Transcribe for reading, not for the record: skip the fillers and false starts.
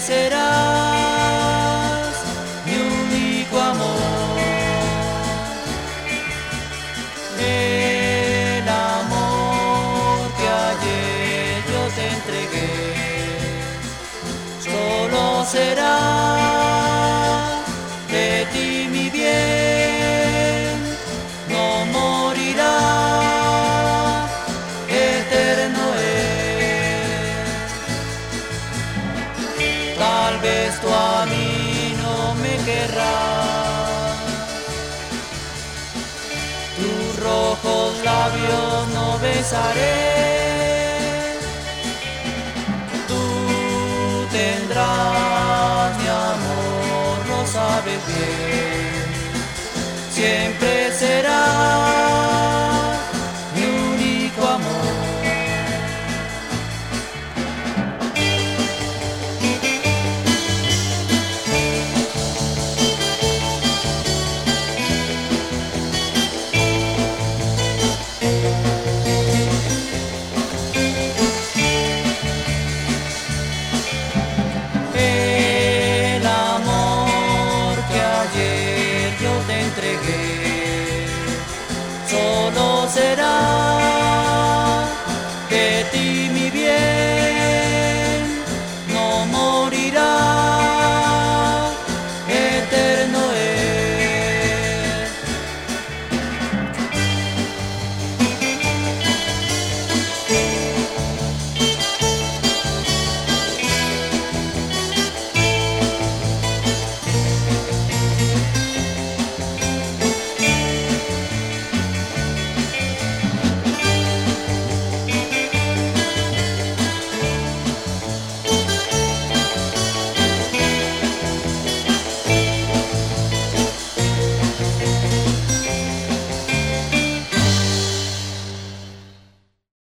serás mi único amor. El amor que ayer yo te entregué solo será de ti mi bien, no morirá, eterno es. Tal vez tú a mí no me querrás, tus rojos labios no besaré, tú tendrás mi amor, lo sabes bien, siempre será mi único amor. El amor que ayer yo te entregué solo será